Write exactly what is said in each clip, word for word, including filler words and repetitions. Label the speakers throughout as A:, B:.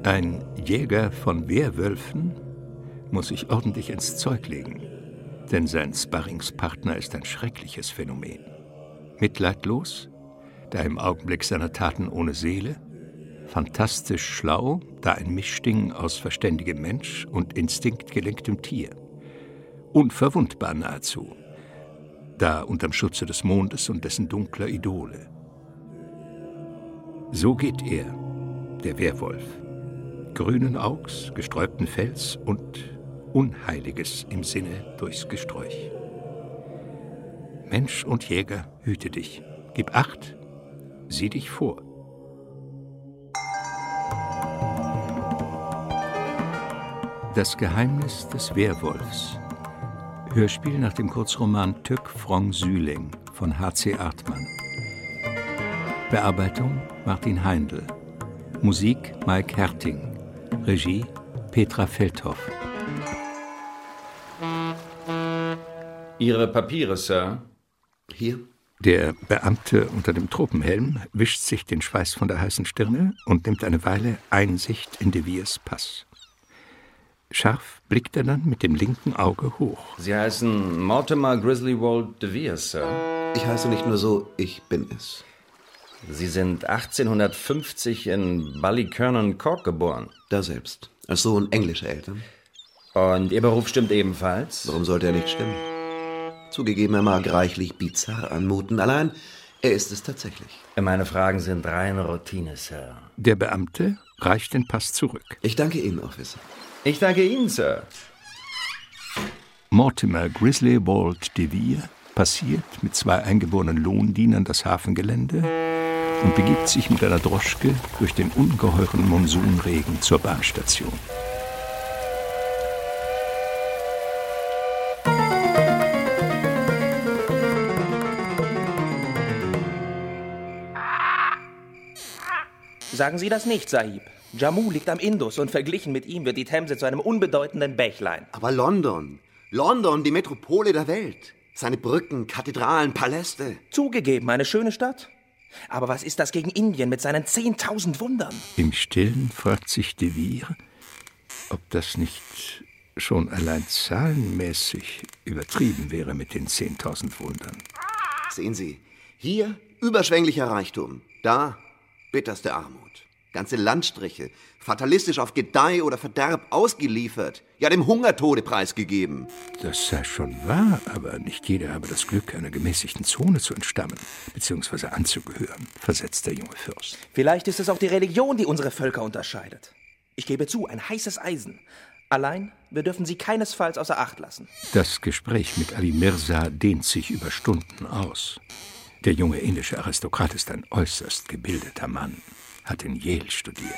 A: Ein Jäger von Werwölfen muss sich ordentlich ins Zeug legen, denn sein Sparringspartner ist ein schreckliches Phänomen. Mitleidlos, da im Augenblick seiner Taten ohne Seele, fantastisch schlau, da ein Mischding aus verständigem Mensch und instinktgelenktem Tier. Unverwundbar nahezu, da unterm Schutze des Mondes und dessen dunkler Idole. So geht er, der Werwolf, grünen Augs, gesträubten Fells und Unheiliges im Sinne durchs Gesträuch. Mensch und Jäger, hüte dich, gib Acht, sieh dich vor. Das Geheimnis des Werwolfs. Hörspiel nach dem Kurzroman Tück Frong Süling von H C Artmann. Bearbeitung Martin Heindl. Musik Mike Herting. Regie Petra Feldhoff.
B: Ihre Papiere, Sir.
C: Hier.
A: Der Beamte unter dem Tropenhelm wischt sich den Schweiß von der heißen Stirne und nimmt eine Weile Einsicht in de Veres Pass. Scharf blickt er dann mit dem linken Auge hoch.
B: Sie heißen Mortimer Griswold de Vere, Sir.
C: Ich heiße nicht nur so, ich bin es.
B: Sie sind achtzehnhundertfünfzig in Ballykernan, Cork geboren.
C: Da selbst. Als Sohn englischer Eltern.
B: Und Ihr Beruf stimmt ebenfalls?
C: Warum sollte er nicht stimmen? Zugegeben, er mag reichlich bizarr anmuten. Allein, er ist es tatsächlich.
B: Meine Fragen sind reine Routine, Sir.
A: Der Beamte reicht den Pass zurück.
C: Ich danke Ihnen, Officer.
B: Ich danke Ihnen, Sir.
A: Mortimer Griswold de Vere passiert mit zwei eingeborenen Lohndienern das Hafengelände und begibt sich mit einer Droschke durch den ungeheuren Monsunregen zur Bahnstation.
D: Sagen Sie das nicht, Sahib. Jammu liegt am Indus und verglichen mit ihm wird die Themse zu einem unbedeutenden Bächlein.
C: Aber London, London, die Metropole der Welt. Seine Brücken, Kathedralen, Paläste.
D: Zugegeben, eine schöne Stadt. Aber was ist das gegen Indien mit seinen zehntausend Wundern?
A: Im Stillen fragt sich de Vere, ob das nicht schon allein zahlenmäßig übertrieben wäre mit den zehntausend Wundern.
C: Sehen Sie, hier überschwänglicher Reichtum, da bitterste Armut. Ganze Landstriche, fatalistisch auf Gedeih oder Verderb ausgeliefert, ja dem Hungertode preisgegeben.
A: Das sei schon wahr, aber nicht jeder habe das Glück, einer gemäßigten Zone zu entstammen, beziehungsweise anzugehören, versetzt der junge Fürst.
D: Vielleicht ist es auch die Religion, die unsere Völker unterscheidet. Ich gebe zu, ein heißes Eisen. Allein, wir dürfen sie keinesfalls außer Acht lassen.
A: Das Gespräch mit Ali Mirza dehnt sich über Stunden aus. Der junge indische Aristokrat ist ein äußerst gebildeter Mann, hat in Yale studiert.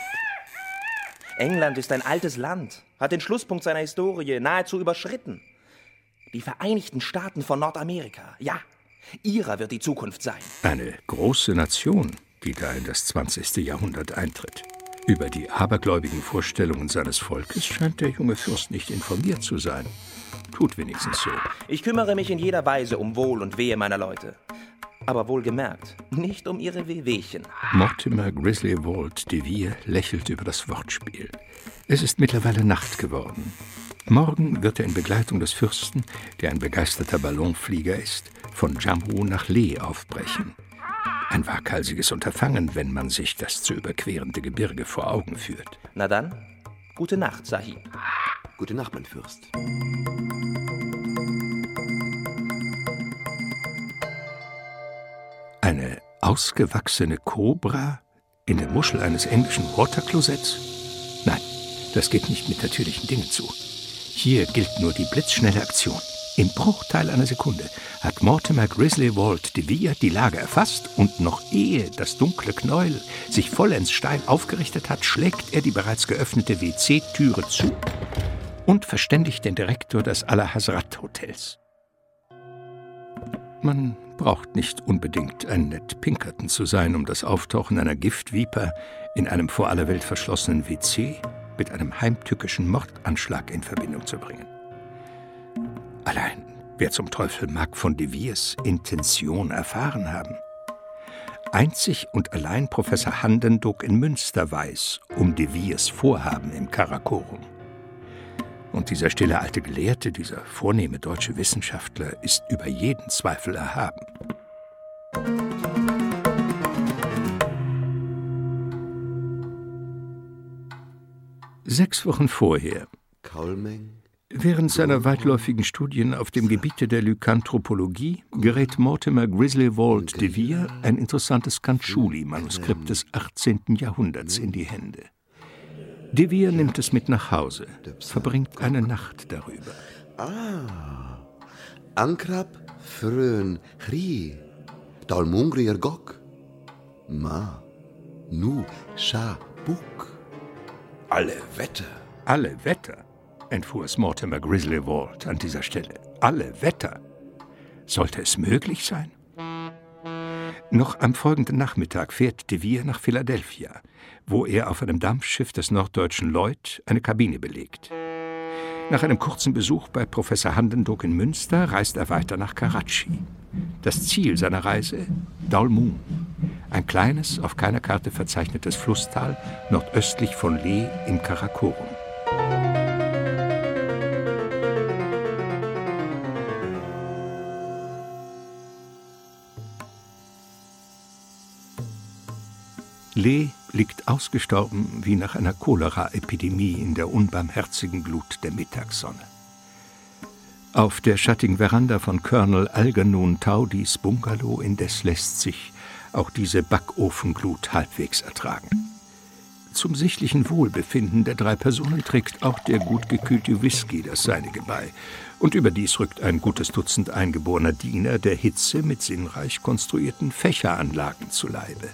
D: England ist ein altes Land, hat den Schlusspunkt seiner Historie nahezu überschritten. Die Vereinigten Staaten von Nordamerika, ja, ihrer wird die Zukunft sein.
A: Eine große Nation, die da in das zwanzigste Jahrhundert eintritt. Über die abergläubigen Vorstellungen seines Volkes scheint der junge Fürst nicht informiert zu sein. Tut wenigstens so.
D: Ich kümmere mich in jeder Weise um Wohl und Wehe meiner Leute. Aber wohlgemerkt, nicht um ihre Wehwehchen.
A: Mortimer Griswold de Vere lächelt über das Wortspiel. Es ist mittlerweile Nacht geworden. Morgen wird er in Begleitung des Fürsten, der ein begeisterter Ballonflieger ist, von Jammu nach Leh aufbrechen. Ein waghalsiges Unterfangen, wenn man sich das zu überquerende Gebirge vor Augen führt.
D: Na dann, gute Nacht, Sahib.
C: Gute Nacht, mein Fürst.
A: Eine ausgewachsene Kobra in der Muschel eines englischen Waterclosetts? Nein, das geht nicht mit natürlichen Dingen zu. Hier gilt nur die blitzschnelle Aktion. Im Bruchteil einer Sekunde hat Mortimer Griswold de Vere die Lage erfasst und noch ehe das dunkle Knäuel sich vollends steil aufgerichtet hat, schlägt er die bereits geöffnete W C-Türe zu und verständigt den Direktor des Al-Hazrat-Hotels. Man braucht nicht unbedingt ein Ned Pinkerton zu sein, um das Auftauchen einer Giftviper in einem vor aller Welt verschlossenen W C mit einem heimtückischen Mordanschlag in Verbindung zu bringen. Allein, wer zum Teufel mag von de Veres Intention erfahren haben? Einzig und allein Professor Handenduk in Münster weiß um de Veres Vorhaben im Karakorum. Und dieser stille alte Gelehrte, dieser vornehme deutsche Wissenschaftler, ist über jeden Zweifel erhaben. Sechs Wochen vorher,
C: Kaulmeng?
A: während seiner weitläufigen Studien auf dem Gebiete der Lykanthropologie, gerät Mortimer Griswold de Vere ein interessantes Kantschuli-Manuskript des achtzehnten Jahrhunderts in die Hände. De Vere nimmt es mit nach Hause, verbringt eine Nacht darüber.
C: Ah, Ankrab, Frön, Chri, Dalmungrier Gok, Ma, Nu, Scha, Buk. Alle Wetter.
A: Alle Wetter, entfuhr es Mortimer Griswold an dieser Stelle. Alle Wetter. Sollte es möglich sein? Noch am folgenden Nachmittag fährt de Vere nach Philadelphia, wo er auf einem Dampfschiff des Norddeutschen Lloyd eine Kabine belegt. Nach einem kurzen Besuch bei Professor Handenduk in Münster reist er weiter nach Karachi. Das Ziel seiner Reise? Dalmun, ein kleines, auf keiner Karte verzeichnetes Flusstal nordöstlich von Leh im Karakorum. Leh liegt ausgestorben wie nach einer Cholera-Epidemie in der unbarmherzigen Glut der Mittagssonne. Auf der schattigen Veranda von Colonel Algernon Taudis Bungalow indes lässt sich auch diese Backofenglut halbwegs ertragen. Zum sichtlichen Wohlbefinden der drei Personen trägt auch der gut gekühlte Whisky das Seinige bei. Und überdies rückt ein gutes Dutzend eingeborener Diener der Hitze mit sinnreich konstruierten Fächeranlagen zu Leibe.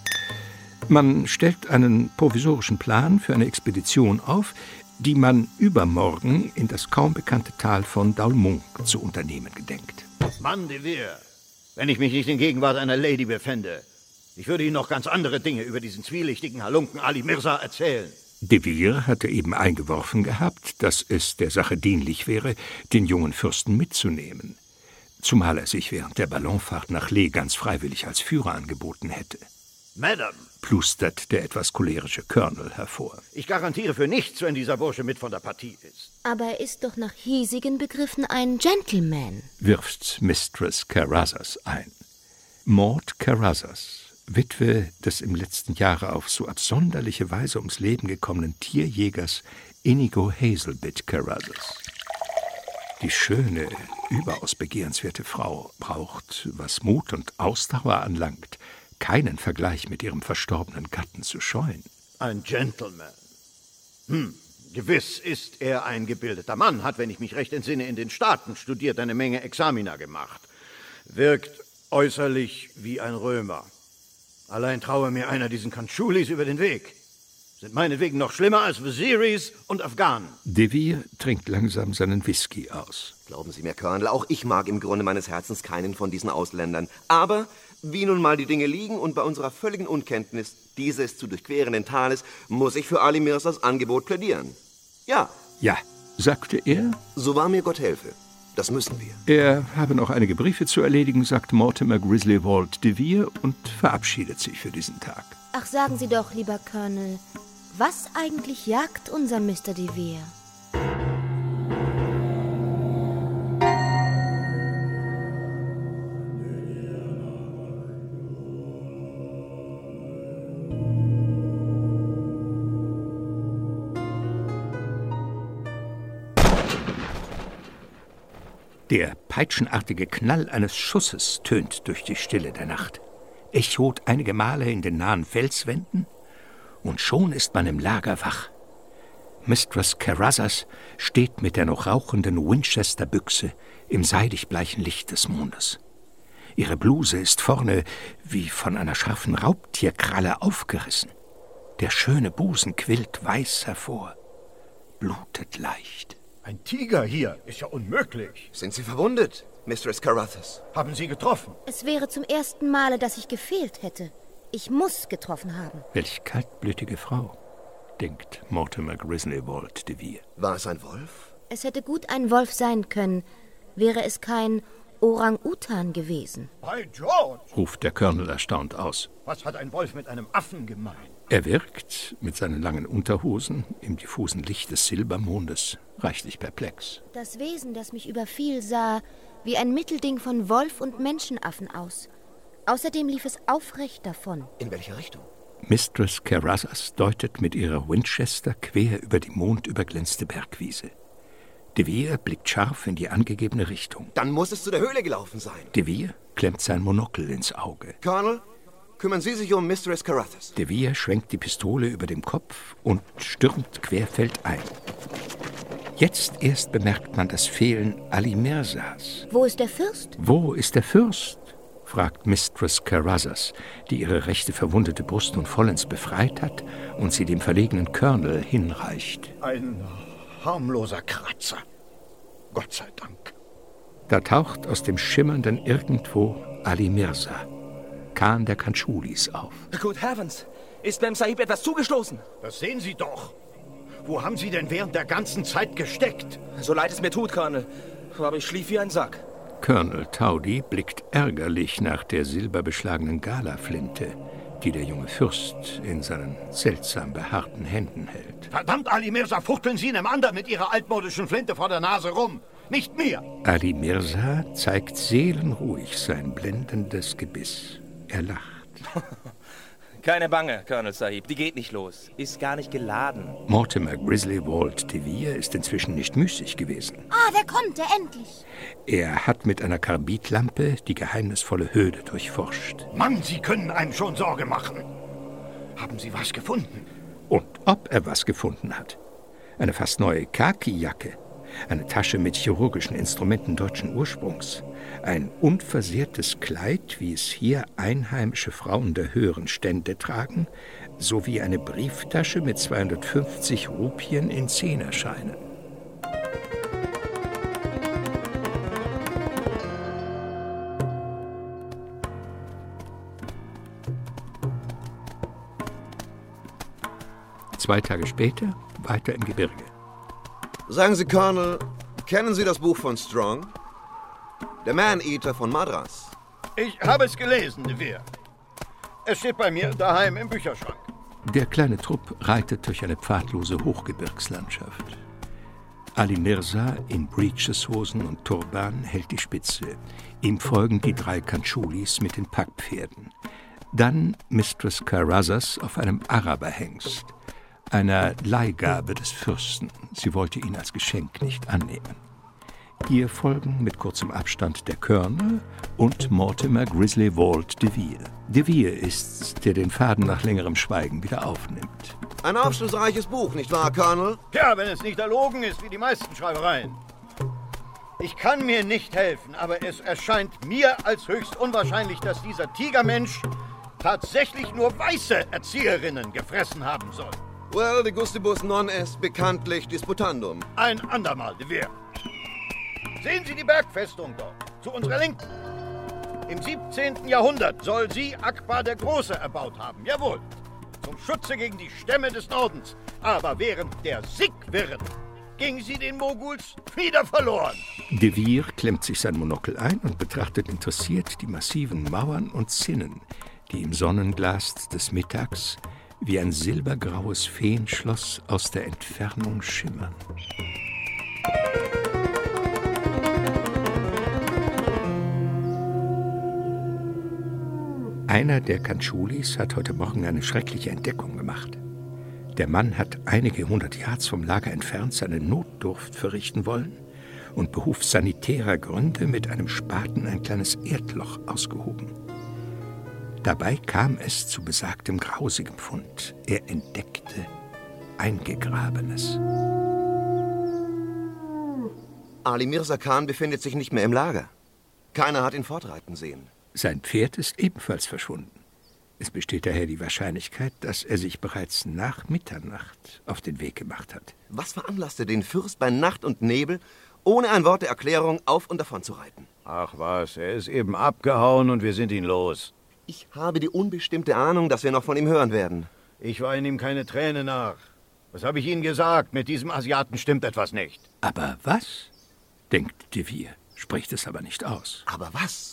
A: Man stellt einen provisorischen Plan für eine Expedition auf, die man übermorgen in das kaum bekannte Tal von Dalmun zu unternehmen gedenkt.
E: Mann de Vere, wenn ich mich nicht in Gegenwart einer Lady befände, ich würde Ihnen noch ganz andere Dinge über diesen zwielichtigen Halunken Ali Mirza erzählen.
A: De Vere hatte eben eingeworfen gehabt, dass es der Sache dienlich wäre, den jungen Fürsten mitzunehmen. Zumal er sich während der Ballonfahrt nach Leh ganz freiwillig als Führer angeboten hätte.
E: Madame,
A: plustert der etwas cholerische Colonel hervor.
E: Ich garantiere für nichts, wenn dieser Bursche mit von der Partie ist.
F: Aber er ist doch nach hiesigen Begriffen ein Gentleman,
A: wirft Mistress Carruthers ein. Maud Carruthers, Witwe des im letzten Jahre auf so absonderliche Weise ums Leben gekommenen Tierjägers Inigo Hazelbit Carruthers. Die schöne, überaus begehrenswerte Frau braucht, was Mut und Ausdauer anlangt, keinen Vergleich mit ihrem verstorbenen Gatten zu scheuen.
E: Ein Gentleman. Hm, gewiss ist er ein gebildeter Mann, hat, wenn ich mich recht entsinne, in den Staaten studiert, eine Menge Examina gemacht. Wirkt äußerlich wie ein Römer. Allein traue mir einer diesen Kantschulis über den Weg. Sind meinetwegen noch schlimmer als Waziris und Afghanen.
A: De Vere trinkt langsam seinen Whisky aus.
C: Glauben Sie mir, Colonel, auch ich mag im Grunde meines Herzens keinen von diesen Ausländern. Aber wie nun mal die Dinge liegen und bei unserer völligen Unkenntnis dieses zu durchquerenden Tales, muss ich für Ali Mirzas Angebot plädieren. Ja.
A: Ja, sagte er.
C: So wahr mir Gott helfe. Das müssen wir.
A: Er habe noch einige Briefe zu erledigen, sagt Mortimer Griswold de Vere und verabschiedet sich für diesen Tag.
F: Ach, sagen Sie doch, lieber Colonel, was eigentlich jagt unser Mister de Vere?
A: Der peitschenartige Knall eines Schusses tönt durch die Stille der Nacht, echot einige Male in den nahen Felswänden, und schon ist man im Lager wach. Mistress Carruthers steht mit der noch rauchenden Winchester-Büchse im seidig bleichen Licht des Mondes. Ihre Bluse ist vorne wie von einer scharfen Raubtierkralle aufgerissen. Der schöne Busen quillt weiß hervor, blutet leicht.
E: Ein Tiger hier ist ja unmöglich.
C: Sind Sie verwundet, Mistress Carruthers?
E: Haben Sie getroffen?
F: Es wäre zum ersten Male, dass ich gefehlt hätte. Ich muss getroffen haben.
A: Welch kaltblütige Frau, denkt Mortimer Griswold de Vere.
C: War es ein Wolf?
F: Es hätte gut ein Wolf sein können, wäre es kein Orang-Utan gewesen.
E: Bei George!
A: Ruft der Colonel erstaunt aus.
E: Was hat ein Wolf mit einem Affen gemein?
A: Er wirkt mit seinen langen Unterhosen im diffusen Licht des Silbermondes reichlich perplex.
F: Das Wesen, das mich überfiel, sah wie ein Mittelding von Wolf und Menschenaffen aus. Außerdem lief es aufrecht davon.
C: In welche Richtung?
A: Mistress Carruthers deutet mit ihrer Winchester quer über die mondüberglänzte Bergwiese. De Vere blickt scharf in die angegebene Richtung.
C: Dann muss es zu der Höhle gelaufen sein.
A: De Vere klemmt sein Monokel ins Auge.
C: Colonel, kümmern Sie sich um Mistress Carruthers.
A: De Vere schwenkt die Pistole über dem Kopf und stürmt querfeldein. Jetzt erst bemerkt man das Fehlen Ali Mirzas.
F: Wo ist der Fürst?
A: Wo ist der Fürst? Fragt Mistress Carruthers, die ihre rechte verwundete Brust nun vollends befreit hat und sie dem verlegenen Colonel hinreicht.
E: Ein harmloser Kratzer. Gott sei Dank.
A: Da taucht aus dem schimmernden Irgendwo Ali Mirza, Khan der Kanchulis, auf.
D: Good heavens, ist Mem Sahib etwas zugestoßen?
E: Das sehen Sie doch. Wo haben Sie denn während der ganzen Zeit gesteckt?
D: So leid es mir tut, Colonel, aber ich schlief wie ein Sack.
A: Colonel Towdy blickt ärgerlich nach der silberbeschlagenen Galaflinte, die der junge Fürst in seinen seltsam behaarten Händen hält.
E: Verdammt, Ali Mirza, fuchteln Sie einem anderen mit Ihrer altmodischen Flinte vor der Nase rum. Nicht mir.
A: Ali Mirza zeigt seelenruhig sein blendendes Gebiss. Er lacht.
D: Keine Bange, Colonel Sahib, die geht nicht los. Ist gar nicht geladen.
A: Mortimer Griswold de Vere ist inzwischen nicht müßig gewesen.
F: Ah, da kommt er endlich.
A: Er hat mit einer Karbidlampe die geheimnisvolle Höhle durchforscht.
E: Mann, Sie können einem schon Sorge machen. Haben Sie was gefunden?
A: Und ob er was gefunden hat. Eine fast neue Khaki-Jacke. Eine Tasche mit chirurgischen Instrumenten deutschen Ursprungs. Ein unversehrtes Kleid, wie es hier einheimische Frauen der höheren Stände tragen, sowie eine Brieftasche mit zweihundertfünfzig Rupien in Zehnerscheinen. Zwei Tage später weiter im Gebirge.
C: Sagen Sie, Colonel, kennen Sie das Buch von Strong? Der Man-Eater von Madras.
E: Ich habe es gelesen, de Vere. Es steht bei mir daheim im Bücherschrank.
A: Der kleine Trupp reitet durch eine pfadlose Hochgebirgslandschaft. Ali Mirza in Breecheshosen und Turban hält die Spitze. Ihm folgen die drei Kanchulis mit den Packpferden. Dann Mistress Carruthers auf einem Araberhengst, einer Leihgabe des Fürsten. Sie wollte ihn als Geschenk nicht annehmen. Ihr folgen mit kurzem Abstand der Colonel und Mortimer Griswold de Vere. De Vere ist's, der den Faden nach längerem Schweigen wieder aufnimmt.
C: Ein aufschlussreiches Buch, nicht wahr, Colonel?
E: Ja, wenn es nicht erlogen ist, wie die meisten Schreibereien. Ich kann mir nicht helfen, aber es erscheint mir als höchst unwahrscheinlich, dass dieser Tigermensch tatsächlich nur weiße Erzieherinnen gefressen haben soll.
C: Well, de gustibus non est bekanntlich disputandum.
E: Ein andermal, de Vere. Sehen Sie die Bergfestung dort, zu unserer Linken. Im siebzehnten Jahrhundert soll sie Akbar der Große erbaut haben, jawohl. Zum Schutze gegen die Stämme des Nordens. Aber während der Sikh-Wirren ging sie den Moguls wieder verloren.
A: De Vere klemmt sich sein Monokel ein und betrachtet interessiert die massiven Mauern und Zinnen, die im Sonnenglas des Mittags wie ein silbergraues Feenschloss aus der Entfernung schimmern. Einer der Kanchulis hat heute Morgen eine schreckliche Entdeckung gemacht. Der Mann hat einige hundert Yards vom Lager entfernt seine Notdurft verrichten wollen und behufs sanitärer Gründe mit einem Spaten ein kleines Erdloch ausgehoben. Dabei kam es zu besagtem grausigem Fund. Er entdeckte Eingegrabenes.
C: Ali Mirza Khan befindet sich nicht mehr im Lager. Keiner hat ihn fortreiten sehen.
A: Sein Pferd ist ebenfalls verschwunden. Es besteht daher die Wahrscheinlichkeit, dass er sich bereits nach Mitternacht auf den Weg gemacht hat.
C: Was veranlasste den Fürst bei Nacht und Nebel, ohne ein Wort der Erklärung auf und davon zu reiten?
E: Ach was, er ist eben abgehauen und wir sind ihn los.
C: Ich habe die unbestimmte Ahnung, dass wir noch von ihm hören werden.
E: Ich weine ihm keine Träne nach. Was habe ich Ihnen gesagt? Mit diesem Asiaten stimmt etwas nicht.
A: Aber was? Denkt de Vere. spricht es aber nicht aus.
C: Aber was?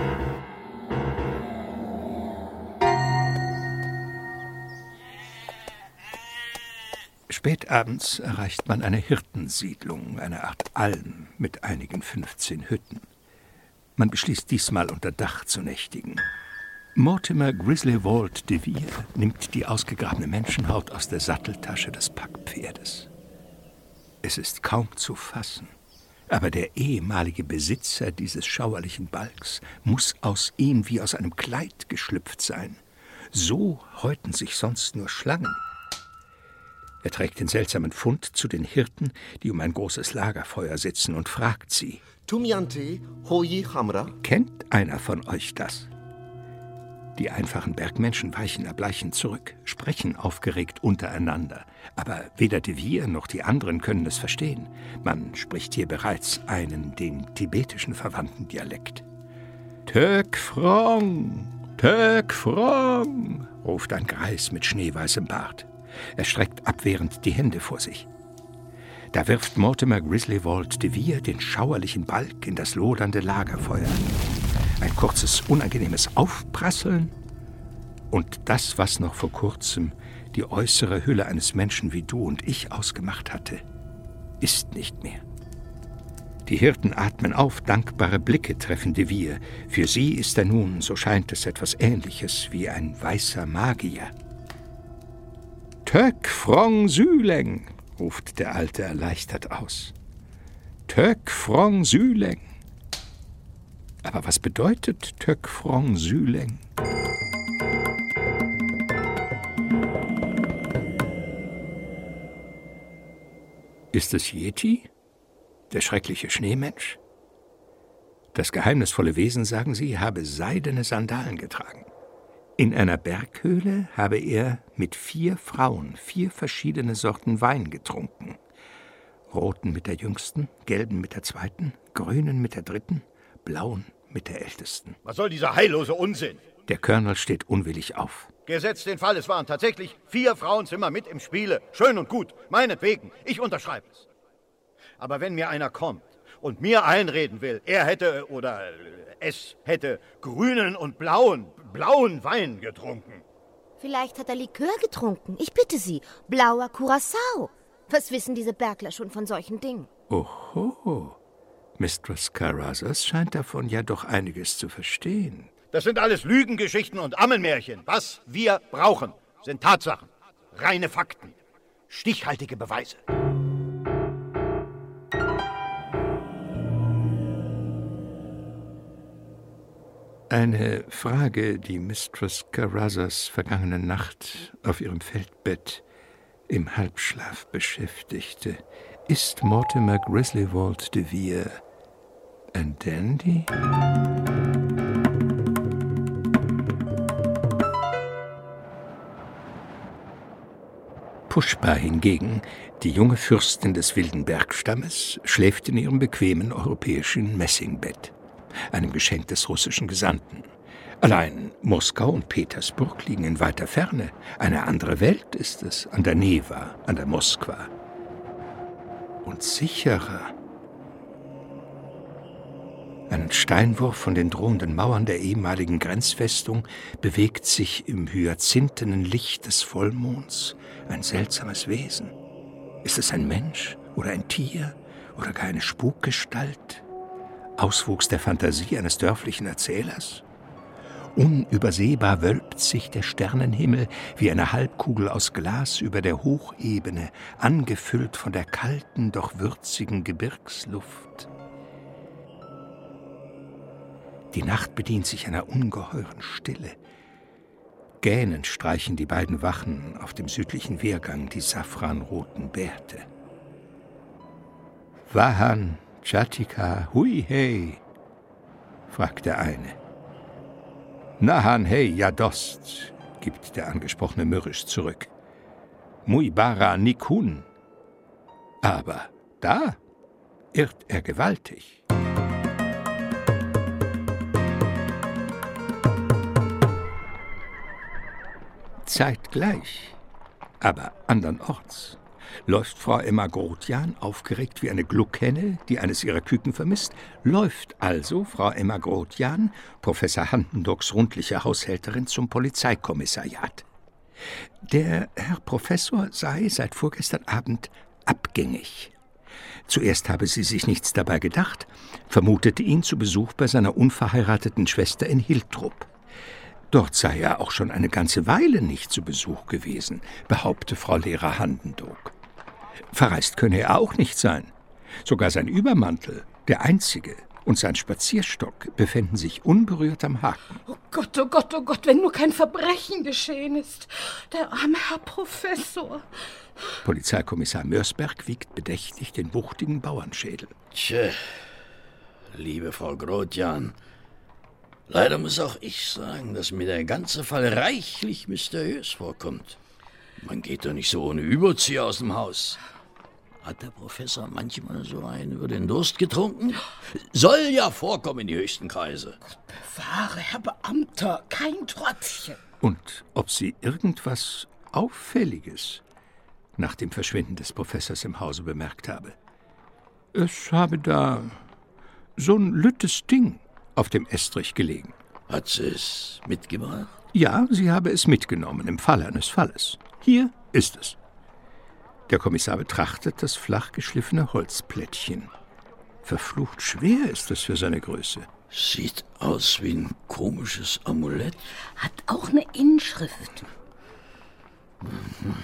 A: Spätabends erreicht man eine Hirtensiedlung, eine Art Alm mit einigen fünfzehn Hütten. Man beschließt diesmal unter Dach zu nächtigen. Mortimer Griswold de Vere nimmt die ausgegrabene Menschenhaut aus der Satteltasche des Packpferdes. Es ist kaum zu fassen, aber der ehemalige Besitzer dieses schauerlichen Balgs muss aus ihm wie aus einem Kleid geschlüpft sein. So häuten sich sonst nur Schlangen. Er trägt den seltsamen Fund zu den Hirten, die um ein großes Lagerfeuer sitzen, und fragt sie:
C: Tumiante, hoyi hamra?
A: Kennt einer von euch das? Die einfachen Bergmenschen weichen erbleichend zurück, sprechen aufgeregt untereinander. Aber weder de Vere noch die anderen können es verstehen. Man spricht hier bereits einen dem tibetischen verwandten Dialekt. Tök Frong, Tök Frong, ruft ein Greis mit schneeweißem Bart. Er streckt abwehrend die Hände vor sich. Da wirft Mortimer Griswold de Vere den schauerlichen Balg in das lodernde Lagerfeuer. Ein kurzes, unangenehmes Aufprasseln und das, was noch vor kurzem die äußere Hülle eines Menschen wie du und ich ausgemacht hatte, ist nicht mehr. Die Hirten atmen auf, dankbare Blicke treffen de Vere. Für sie ist er nun, so scheint es, etwas Ähnliches wie ein weißer Magier. Tök Frong Süleng, ruft der Alte erleichtert aus. Tök Frong Süleng. Aber was bedeutet Tök Frong Süleng? Ist es Yeti, der schreckliche Schneemensch? Das geheimnisvolle Wesen, sagen sie, habe seidene Sandalen getragen. In einer Berghöhle habe er mit vier Frauen vier verschiedene Sorten Wein getrunken. Roten mit der jüngsten, gelben mit der zweiten, grünen mit der dritten, blauen mit der ältesten.
E: Was soll dieser heillose Unsinn?
A: Der Colonel steht unwillig auf.
E: Gesetzt den Fall, es waren tatsächlich vier Frauenzimmer mit im Spiele. Schön und gut, meinetwegen, ich unterschreibe es. Aber wenn mir einer kommt und mir einreden will, er hätte oder es hätte grünen und blauen, blauen Wein getrunken.
F: Vielleicht hat er Likör getrunken. Ich bitte Sie, blauer Curacao. Was wissen diese Bergler schon von solchen Dingen?
A: Oho, Mistress Carruthers scheint davon ja doch einiges zu verstehen.
E: Das sind alles Lügengeschichten und Ammenmärchen. Was wir brauchen, sind Tatsachen, reine Fakten, stichhaltige Beweise.
A: Eine Frage, die Mistress Carruthers vergangene Nacht auf ihrem Feldbett im Halbschlaf beschäftigte. Ist Mortimer Griswold de Vere ein Dandy? Pushpa hingegen, die junge Fürstin des wilden Bergstammes, schläft in ihrem bequemen europäischen Messingbett, einem Geschenk des russischen Gesandten. Allein Moskau und Petersburg liegen in weiter Ferne. Eine andere Welt ist es, an der Neva, an der Moskwa. Und sicherer. Einen Steinwurf von den drohenden Mauern der ehemaligen Grenzfestung bewegt sich im hyazintenen Licht des Vollmonds ein seltsames Wesen. Ist es ein Mensch oder ein Tier oder gar eine Spukgestalt? Auswuchs der Fantasie eines dörflichen Erzählers? Unübersehbar wölbt sich der Sternenhimmel wie eine Halbkugel aus Glas über der Hochebene, angefüllt von der kalten, doch würzigen Gebirgsluft. Die Nacht bedient sich einer ungeheuren Stille. Gähnend streichen die beiden Wachen auf dem südlichen Wehrgang die safranroten Bärte. Wahan, Chatika, hui hei, fragt der eine. Nahan hei, ja dost, gibt der Angesprochene mürrisch zurück. Mui bara nikun. Aber da irrt er gewaltig. Zeitgleich, aber andernorts, läuft Frau Emma Grotian, aufgeregt wie eine Gluckhenne, die eines ihrer Küken vermisst, läuft also Frau Emma Grotian, Professor Handendocks rundliche Haushälterin, zum Polizeikommissariat. Der Herr Professor sei seit vorgestern Abend abgängig. Zuerst habe sie sich nichts dabei gedacht, vermutete ihn zu Besuch bei seiner unverheirateten Schwester in Hiltrup. Dort sei er auch schon eine ganze Weile nicht zu Besuch gewesen, behaupte Frau Lehrer Handendock. Verreist könne er auch nicht sein. Sogar sein Übermantel, der einzige, und sein Spazierstock befänden sich unberührt am Haken.
G: Oh Gott, oh Gott, oh Gott, wenn nur kein Verbrechen geschehen ist. Der arme Herr Professor.
A: Polizeikommissar Mörsberg wiegt bedächtig den wuchtigen Bauernschädel.
H: Tja, liebe Frau Grotian, leider muss auch ich sagen, dass mir der ganze Fall reichlich mysteriös vorkommt. Man geht doch nicht so ohne Überzieher aus dem Haus. Hat der Professor manchmal so einen über den Durst getrunken? Soll ja vorkommen in die höchsten Kreise.
G: Gott bewahre, Herr Beamter, kein Tröpfchen.
A: Und ob sie irgendwas Auffälliges nach dem Verschwinden des Professors im Hause bemerkt habe. Es habe da so ein lüttes Ding auf dem Estrich gelegen.
H: Hat sie es mitgebracht?
A: Ja, sie habe es mitgenommen, im Fall eines Falles. Hier ist es. Der Kommissar betrachtet das flach geschliffene Holzplättchen. Verflucht schwer ist es für seine Größe.
H: Sieht aus wie ein komisches Amulett.
G: Hat auch eine Inschrift.
H: Mhm.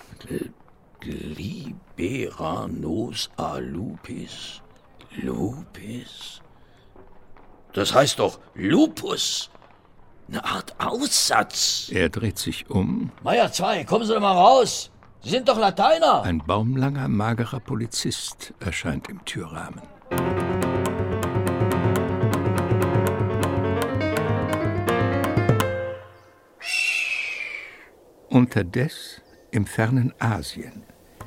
H: Libera nos a lupis. Lupis? Das heißt doch Lupus. Eine Art Aussatz.
A: Er dreht sich um.
H: Meier zwei, kommen Sie doch mal raus. Sie sind doch Lateiner.
A: Ein baumlanger, magerer Polizist erscheint im Türrahmen. Unterdes im fernen Asien.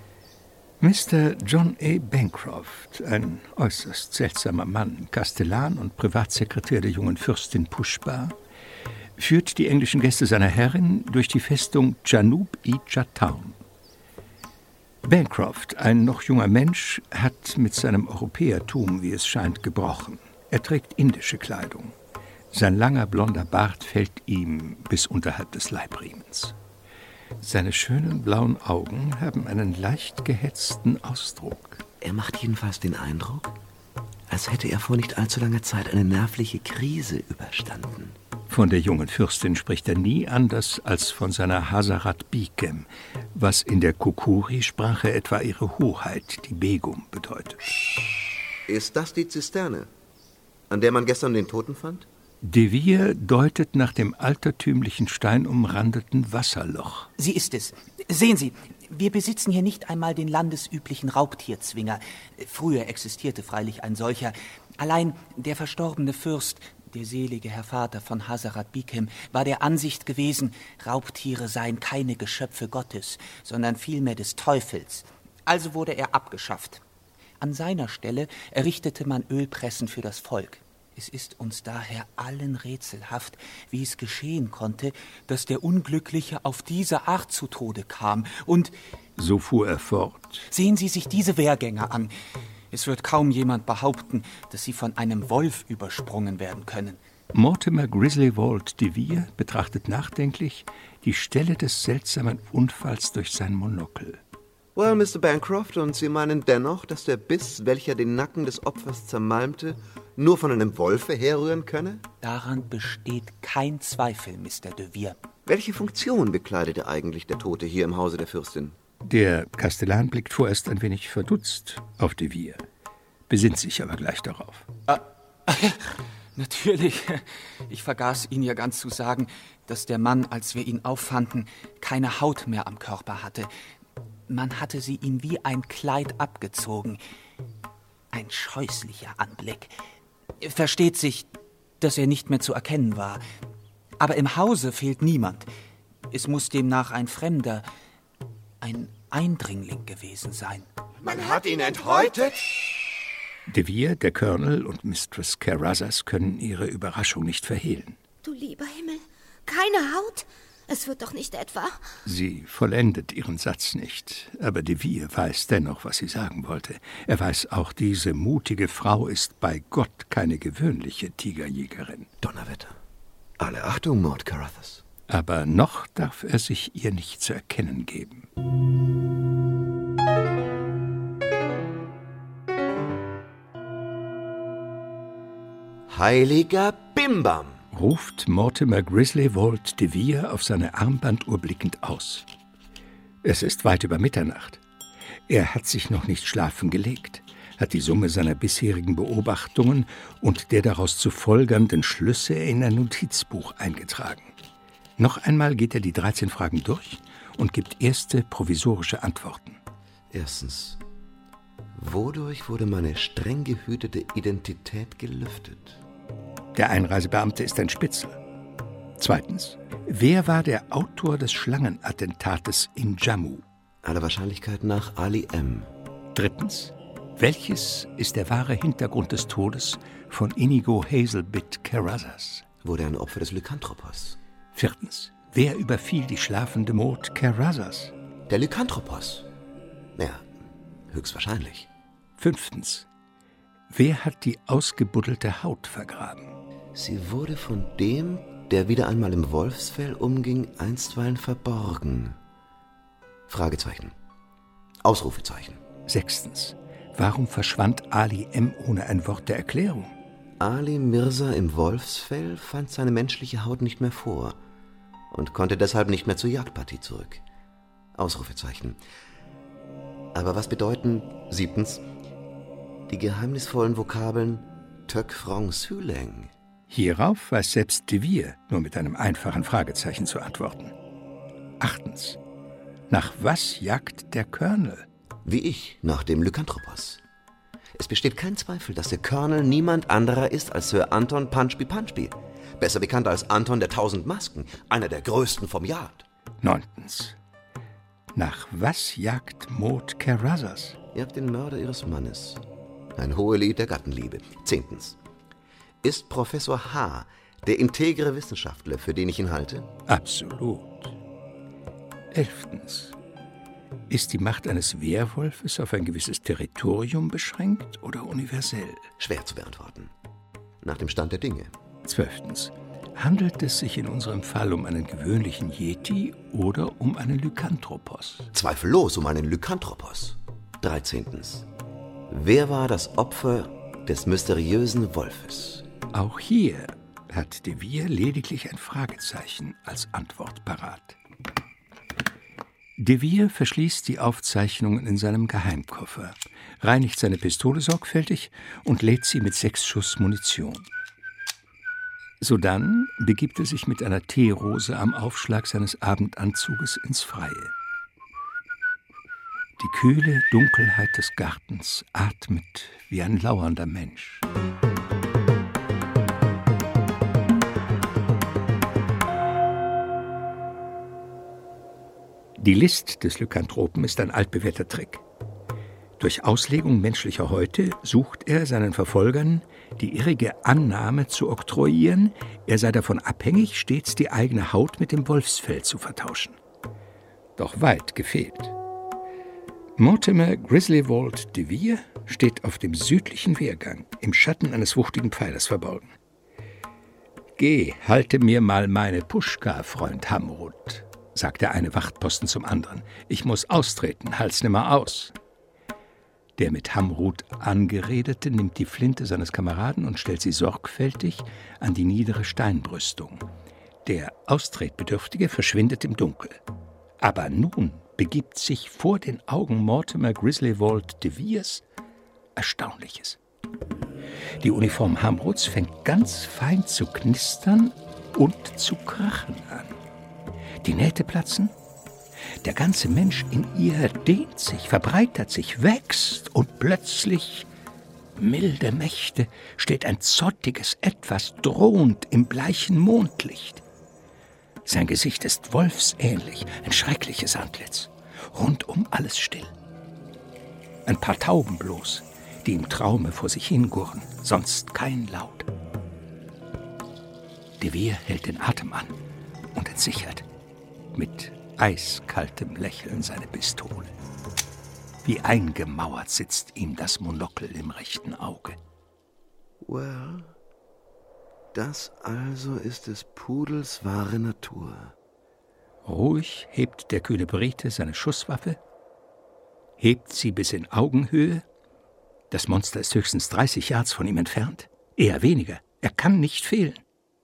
A: Mister John A. Bancroft, ein äußerst seltsamer Mann, Kastellan und Privatsekretär der jungen Fürstin Pushpa, führt die englischen Gäste seiner Herrin durch die Festung Janub-i-Jataun. Bancroft, ein noch junger Mensch, hat mit seinem Europäertum, wie es scheint, gebrochen. Er trägt indische Kleidung. Sein langer blonder Bart fällt ihm bis unterhalb des Leibriemens. Seine schönen blauen Augen haben einen leicht gehetzten Ausdruck.
C: Er macht jedenfalls den Eindruck, als hätte er vor nicht allzu langer Zeit eine nervliche Krise überstanden.
A: Von der jungen Fürstin spricht er nie anders als von seiner Hazarat Bikem, was in der Kukuri-Sprache etwa ihre Hoheit, die Begum, bedeutet.
C: Ist das die Zisterne, an der man gestern den Toten fand?
A: De Vere deutet nach dem altertümlichen steinumrandeten Wasserloch.
I: Sie ist es. Sehen Sie, wir besitzen hier nicht einmal den landesüblichen Raubtierzwinger. Früher existierte freilich ein solcher. Allein der verstorbene Fürst, der selige Herr Vater von Hazarat Bikem, war der Ansicht gewesen, Raubtiere seien keine Geschöpfe Gottes, sondern vielmehr des Teufels. Also wurde er abgeschafft. An seiner Stelle errichtete man Ölpressen für das Volk. Es ist uns daher allen rätselhaft, wie es geschehen konnte, dass der Unglückliche auf diese Art zu Tode kam. Und
A: so fuhr er fort.
I: Sehen Sie sich diese Wehrgänger an. Es wird kaum jemand behaupten, dass sie von einem Wolf übersprungen werden können.
A: Mortimer Griswold de Vere betrachtet nachdenklich die Stelle des seltsamen Unfalls durch sein Monokel.
C: Well, Mister Bancroft, und Sie meinen dennoch, dass der Biss, welcher den Nacken des Opfers zermalmte, nur von einem Wolfe herrühren könne?
I: Daran besteht kein Zweifel, Mister de Vere.
C: Welche Funktion bekleidete eigentlich der Tote hier im Hause der Fürstin?
A: Der Kastellan blickt vorerst ein wenig verdutzt auf de Vere, besinnt sich aber gleich darauf.
I: Ah, natürlich. Ich vergaß Ihnen ja ganz zu sagen, dass der Mann, als wir ihn auffanden, keine Haut mehr am Körper hatte. Man hatte sie ihm wie ein Kleid abgezogen. Ein scheußlicher Anblick. Versteht sich, dass er nicht mehr zu erkennen war. Aber im Hause fehlt niemand. Es muss demnach ein Fremder, ein Eindringling gewesen sein.
C: Man hat ihn enthäutet?
A: De Vere, der Colonel und Mistress Carruthers können ihre Überraschung nicht verhehlen.
F: Du lieber Himmel, keine Haut? Es wird doch nicht etwa...
A: Sie vollendet ihren Satz nicht, aber de Vere weiß dennoch, was sie sagen wollte. Er weiß auch, diese mutige Frau ist bei Gott keine gewöhnliche Tigerjägerin.
C: Donnerwetter. Alle Achtung, Maud Carruthers.
A: Aber noch darf er sich ihr nicht zu erkennen geben.
C: Heiliger Bimbam!
A: Ruft Mortimer Griswold de Vere auf seine Armbanduhr blickend aus. Es ist weit über Mitternacht. Er hat sich noch nicht schlafen gelegt, hat die Summe seiner bisherigen Beobachtungen und der daraus zu folgernden Schlüsse in ein Notizbuch eingetragen. Noch einmal geht er die dreizehn Fragen durch und gibt erste provisorische Antworten.
C: Erstens. Wodurch wurde meine streng gehütete Identität gelüftet?
A: Der Einreisebeamte ist ein Spitzel. Zweitens. Wer war der Autor des Schlangenattentates in Jammu?
C: Aller Wahrscheinlichkeit nach Ali M.
A: Drittens. Welches ist der wahre Hintergrund des Todes von Inigo Hazelbit Carruthers?
C: Wurde ein Opfer des Lykanthropos.
A: Viertens. Wer überfiel die schlafende Maud Carruthers?
C: Der Lykanthropos. Ja, höchstwahrscheinlich.
A: Fünftens. Wer hat die ausgebuddelte Haut vergraben?
C: Sie wurde von dem, der wieder einmal im Wolfsfell umging, einstweilen verborgen. Fragezeichen. Ausrufezeichen.
A: Sechstens. Warum verschwand Ali M. ohne ein Wort der Erklärung?
C: Ali Mirza im Wolfsfell fand seine menschliche Haut nicht mehr vor und konnte deshalb nicht mehr zur Jagdpartie zurück. Ausrufezeichen. Aber was bedeuten, siebtens, die geheimnisvollen Vokabeln Tök Frong Süleng?
A: Hierauf weiß selbst de Vere nur mit einem einfachen Fragezeichen zu antworten. Achtens. Nach was jagt der Colonel?
C: Wie ich, nach dem Lykanthropos. Es besteht kein Zweifel, dass der Colonel niemand anderer ist als Sir Anton Punchby Punchby, besser bekannt als Anton der Tausend Masken, einer der größten vom Yard.
A: Neuntens. Nach was jagt Maud Carruthers?
C: Jagt den Mörder ihres Mannes. Ein Hohelied der Gattenliebe. Zehntens. Ist Professor H. der integre Wissenschaftler, für den ich ihn halte?
A: Absolut. Elftens. Ist die Macht eines Werwolfes auf ein gewisses Territorium beschränkt oder universell?
C: Schwer zu beantworten. Nach dem Stand der Dinge.
A: Zwölftens. Handelt es sich in unserem Fall um einen gewöhnlichen Yeti oder um einen Lykanthropos?
C: Zweifellos um einen Lykanthropos. Dreizehntens. Wer war das Opfer des mysteriösen Wolfes?
A: Auch hier hat de Vere lediglich ein Fragezeichen als Antwort parat. De Vere verschließt die Aufzeichnungen in seinem Geheimkoffer, reinigt seine Pistole sorgfältig und lädt sie mit sechs Schuss Munition. Sodann begibt er sich mit einer Teerose am Aufschlag seines Abendanzuges ins Freie. Die kühle Dunkelheit des Gartens atmet wie ein lauernder Mensch. Die List des Lykanthropen ist ein altbewährter Trick. Durch Auslegung menschlicher Häute sucht er seinen Verfolgern die irrige Annahme zu oktroyieren, er sei davon abhängig, stets die eigene Haut mit dem Wolfsfell zu vertauschen. Doch weit gefehlt. Mortimer Griswold de Vere steht auf dem südlichen Wehrgang, im Schatten eines wuchtigen Pfeilers verborgen. »Geh, halte mir mal meine Puschka, Freund Hamrud«, sagt der eine Wachtposten zum anderen. »Ich muss austreten, halt's nimmer aus.« Der mit Hamrud Angeredete nimmt die Flinte seines Kameraden und stellt sie sorgfältig an die niedere Steinbrüstung. Der Austretbedürftige verschwindet im Dunkel. Aber nun begibt sich vor den Augen Mortimer Griswold de Veres Erstaunliches. Die Uniform Hamruds fängt ganz fein zu knistern und zu krachen an. Die Nähte platzen. Der ganze Mensch in ihr dehnt sich, verbreitert sich, wächst und plötzlich, milde Mächte, steht ein zottiges Etwas drohend im bleichen Mondlicht. Sein Gesicht ist wolfsähnlich, ein schreckliches Antlitz. Rundum alles still. Ein paar Tauben bloß, die im Traume vor sich hingurren, sonst kein Laut. De Vere hält den Atem an und entsichert. hebt mit eiskaltem Lächeln seine Pistole. Wie eingemauert sitzt ihm das Monokel im rechten Auge.
C: Well, das also ist des Pudels wahre Natur.
A: Ruhig hebt der kühne Brite seine Schusswaffe, hebt sie bis in Augenhöhe. Das Monster ist höchstens dreißig Yards von ihm entfernt. Eher weniger. Er kann nicht fehlen.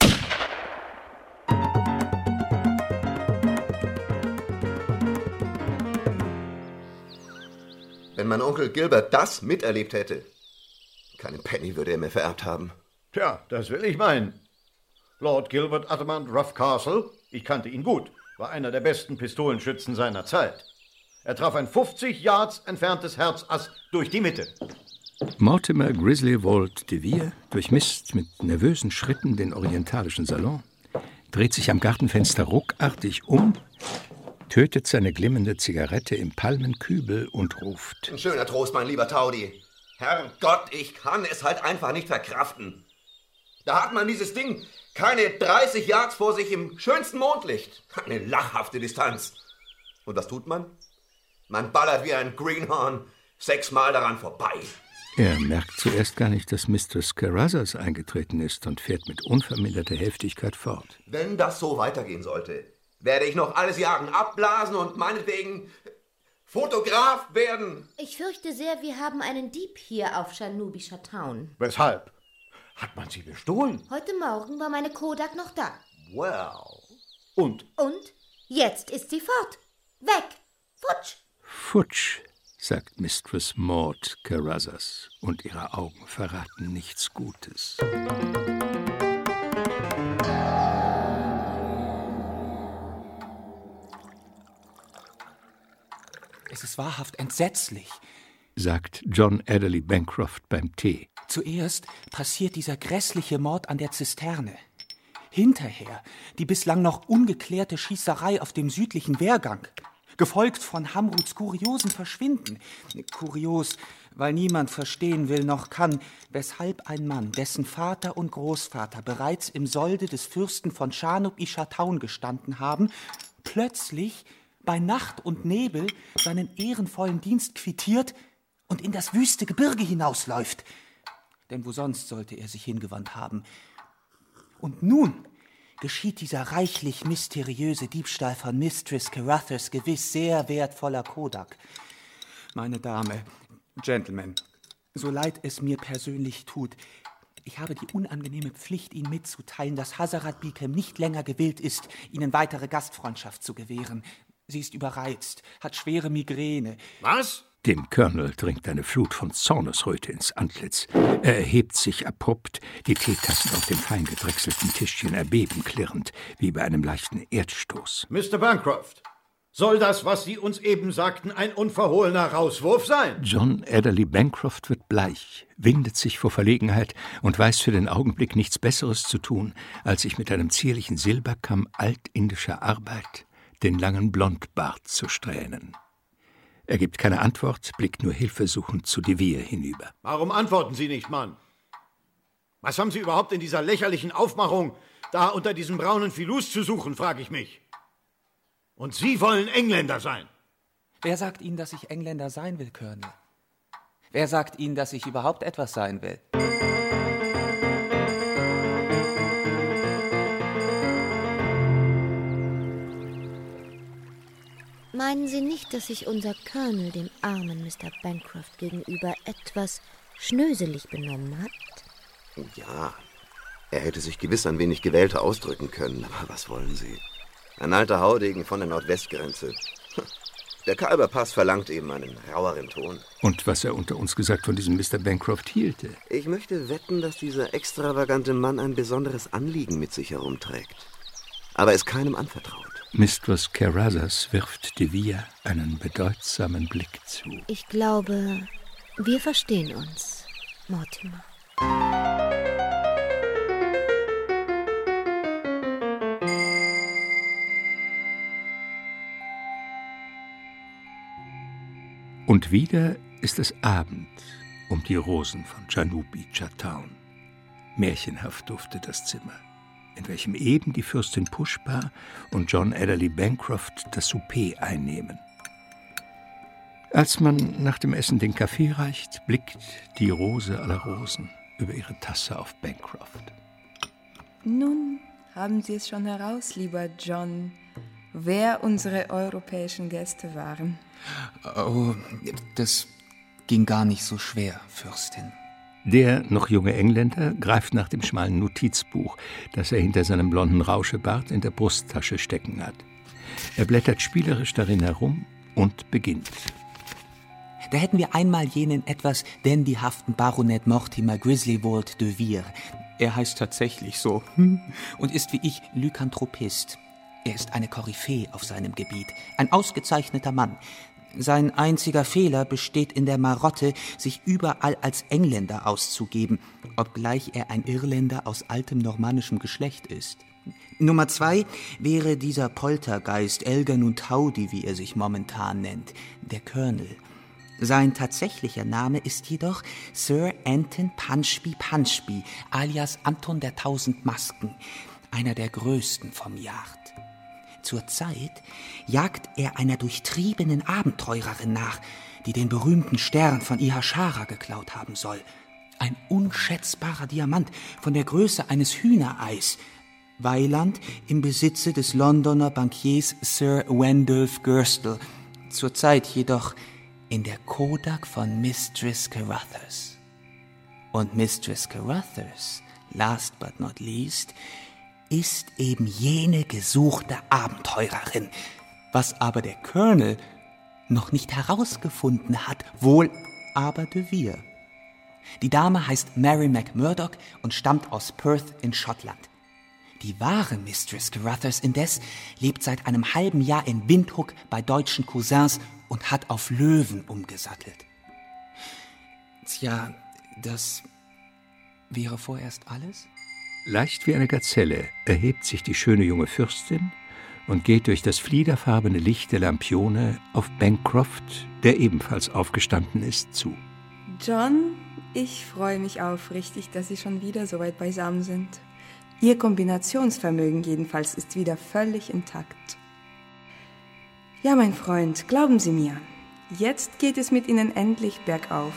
C: Wenn mein Onkel Gilbert das miterlebt hätte, keinen Penny würde er mir vererbt haben.
E: Tja, das will ich meinen. Lord Gilbert Adamant Ruffcastle, ich kannte ihn gut, war einer der besten Pistolenschützen seiner Zeit. Er traf ein fünfzig Yards entferntes Herzass durch die Mitte.
A: Mortimer Griswold de Vere durchmisst mit nervösen Schritten den orientalischen Salon, dreht sich am Gartenfenster ruckartig um, tötet seine glimmende Zigarette im Palmenkübel und ruft:
C: Ein schöner Trost, mein lieber Taudi. Herrgott, ich kann es halt einfach nicht verkraften. Da hat man dieses Ding keine dreißig Yards vor sich im schönsten Mondlicht. Eine lachhafte Distanz. Und was tut man? Man ballert wie ein Greenhorn sechsmal daran vorbei.
A: Er merkt zuerst gar nicht, dass Mistress Carruthers eingetreten ist und fährt mit unverminderter Heftigkeit fort.
C: Wenn das so weitergehen sollte, werde ich noch alles jagen, abblasen und meinetwegen Fotograf werden.
F: Ich fürchte sehr, wir haben einen Dieb hier auf Shanubischer Town.
E: Weshalb? Hat man sie bestohlen?
F: Heute Morgen war meine Kodak noch da.
E: Well. Und?
F: Und? Jetzt ist sie fort. Weg. Futsch.
A: Futsch, sagt Mistress Maud Carruthers, und ihre Augen verraten nichts Gutes.
I: Es ist wahrhaft entsetzlich,
A: sagt John Adderley Bancroft beim Tee.
I: Zuerst passiert dieser grässliche Mord an der Zisterne. Hinterher die bislang noch ungeklärte Schießerei auf dem südlichen Wehrgang, gefolgt von Hamruts kuriosen Verschwinden. Kurios, weil niemand verstehen will noch kann, weshalb ein Mann, dessen Vater und Großvater bereits im Solde des Fürsten von Shanub-Isha Town gestanden haben, plötzlich bei Nacht und Nebel seinen ehrenvollen Dienst quittiert und in das wüste Gebirge hinausläuft. Denn wo sonst sollte er sich hingewandt haben? Und nun geschieht dieser reichlich mysteriöse Diebstahl von Mistress Carruthers gewiss sehr wertvoller Kodak. Meine Dame, Gentlemen, so leid es mir persönlich tut, ich habe die unangenehme Pflicht, Ihnen mitzuteilen, dass Hazarat Beacom nicht länger gewillt ist, Ihnen weitere Gastfreundschaft zu gewähren. Sie ist überreizt, hat schwere Migräne.
E: Was?
A: Dem Colonel dringt eine Flut von Zornesröte ins Antlitz. Er erhebt sich abrupt, die Teetassen auf dem fein gedrechselten Tischchen erbeben klirrend, wie bei einem leichten Erdstoß.
E: Mister Bancroft, soll das, was Sie uns eben sagten, ein unverhohlener Rauswurf sein?
A: John Adderley Bancroft wird bleich, windet sich vor Verlegenheit und weiß für den Augenblick nichts Besseres zu tun, als sich mit einem zierlichen Silberkamm altindischer Arbeit den langen Blondbart zu strähnen. Er gibt keine Antwort, blickt nur hilfesuchend zu de Vere hinüber.
E: Warum antworten Sie nicht, Mann? Was haben Sie überhaupt in dieser lächerlichen Aufmachung da unter diesem braunen Filus zu suchen, frage ich mich. Und Sie wollen Engländer sein.
I: Wer sagt Ihnen, dass ich Engländer sein will, Colonel? Wer sagt Ihnen, dass ich überhaupt etwas sein will?
F: Meinen Sie nicht, dass sich unser Colonel dem armen Mister Bancroft gegenüber etwas schnöselig benommen hat?
C: Ja, er hätte sich gewiss ein wenig gewählter ausdrücken können, aber was wollen Sie? Ein alter Haudegen von der Nordwestgrenze. Der Kalberpass verlangt eben einen raueren Ton.
A: Und was er unter uns gesagt von diesem Mister Bancroft hielte?
C: Ich möchte wetten, dass dieser extravagante Mann ein besonderes Anliegen mit sich herumträgt, aber es keinem anvertraut.
A: Mistress Carruthers wirft de Vere einen bedeutsamen Blick zu.
F: Ich glaube, wir verstehen uns, Mortimer.
A: Und wieder ist es Abend um die Rosen von Shanub-Isha Town. Märchenhaft duftet das Zimmer. in welchem eben die Fürstin Pushpa und John Adderley Bancroft das Souper einnehmen. Als man nach dem Essen den Kaffee reicht, blickt die Rose aller Rosen über ihre Tasse auf Bancroft.
J: Nun haben Sie es schon heraus, lieber John, wer unsere europäischen Gäste waren.
I: Oh, das ging gar nicht so schwer, Fürstin.
A: Der noch junge Engländer greift nach dem schmalen Notizbuch, das er hinter seinem blonden Rauschebart in der Brusttasche stecken hat. Er blättert spielerisch darin herum und beginnt.
I: Da hätten wir einmal jenen etwas dandyhaften Baronet Mortimer Griswold de Vere. Er heißt tatsächlich so und ist wie ich Lykanthropist. Er ist eine Koryphäe auf seinem Gebiet, ein ausgezeichneter Mann. Sein einziger Fehler besteht in der Marotte, sich überall als Engländer auszugeben, obgleich er ein Irländer aus altem normannischem Geschlecht ist. Nummer zwei wäre dieser Poltergeist Elgernun Taudy, wie er sich momentan nennt, der Colonel. Sein tatsächlicher Name ist jedoch Sir Anton Punchby Punchby, alias Anton der Tausend Masken, einer der größten vom Yard. Zurzeit jagt er einer durchtriebenen Abenteurerin nach, die den berühmten Stern von Ihashara geklaut haben soll. Ein unschätzbarer Diamant von der Größe eines Hühnereis. Weiland im Besitze des Londoner Bankiers Sir Wendolph Gerstle, zurzeit jedoch in der Kodak von Mistress Carruthers. Und Mistress Carruthers, last but not least, ist eben jene gesuchte Abenteurerin, was aber der Colonel noch nicht herausgefunden hat, wohl aber de Vere. Die Dame heißt Mary McMurdoch und stammt aus Perth in Schottland. Die wahre Mistress Carruthers indes lebt seit einem halben Jahr in Windhoek bei deutschen Cousins und hat auf Löwen umgesattelt. Tja, das wäre vorerst alles?
A: Leicht wie eine Gazelle erhebt sich die schöne junge Fürstin und geht durch das fliederfarbene Licht der Lampione auf Bancroft, der ebenfalls aufgestanden ist, zu.
J: John, ich freue mich aufrichtig, dass Sie schon wieder so weit beisammen sind. Ihr Kombinationsvermögen jedenfalls ist wieder völlig intakt. Ja, mein Freund, glauben Sie mir, jetzt geht es mit Ihnen endlich bergauf.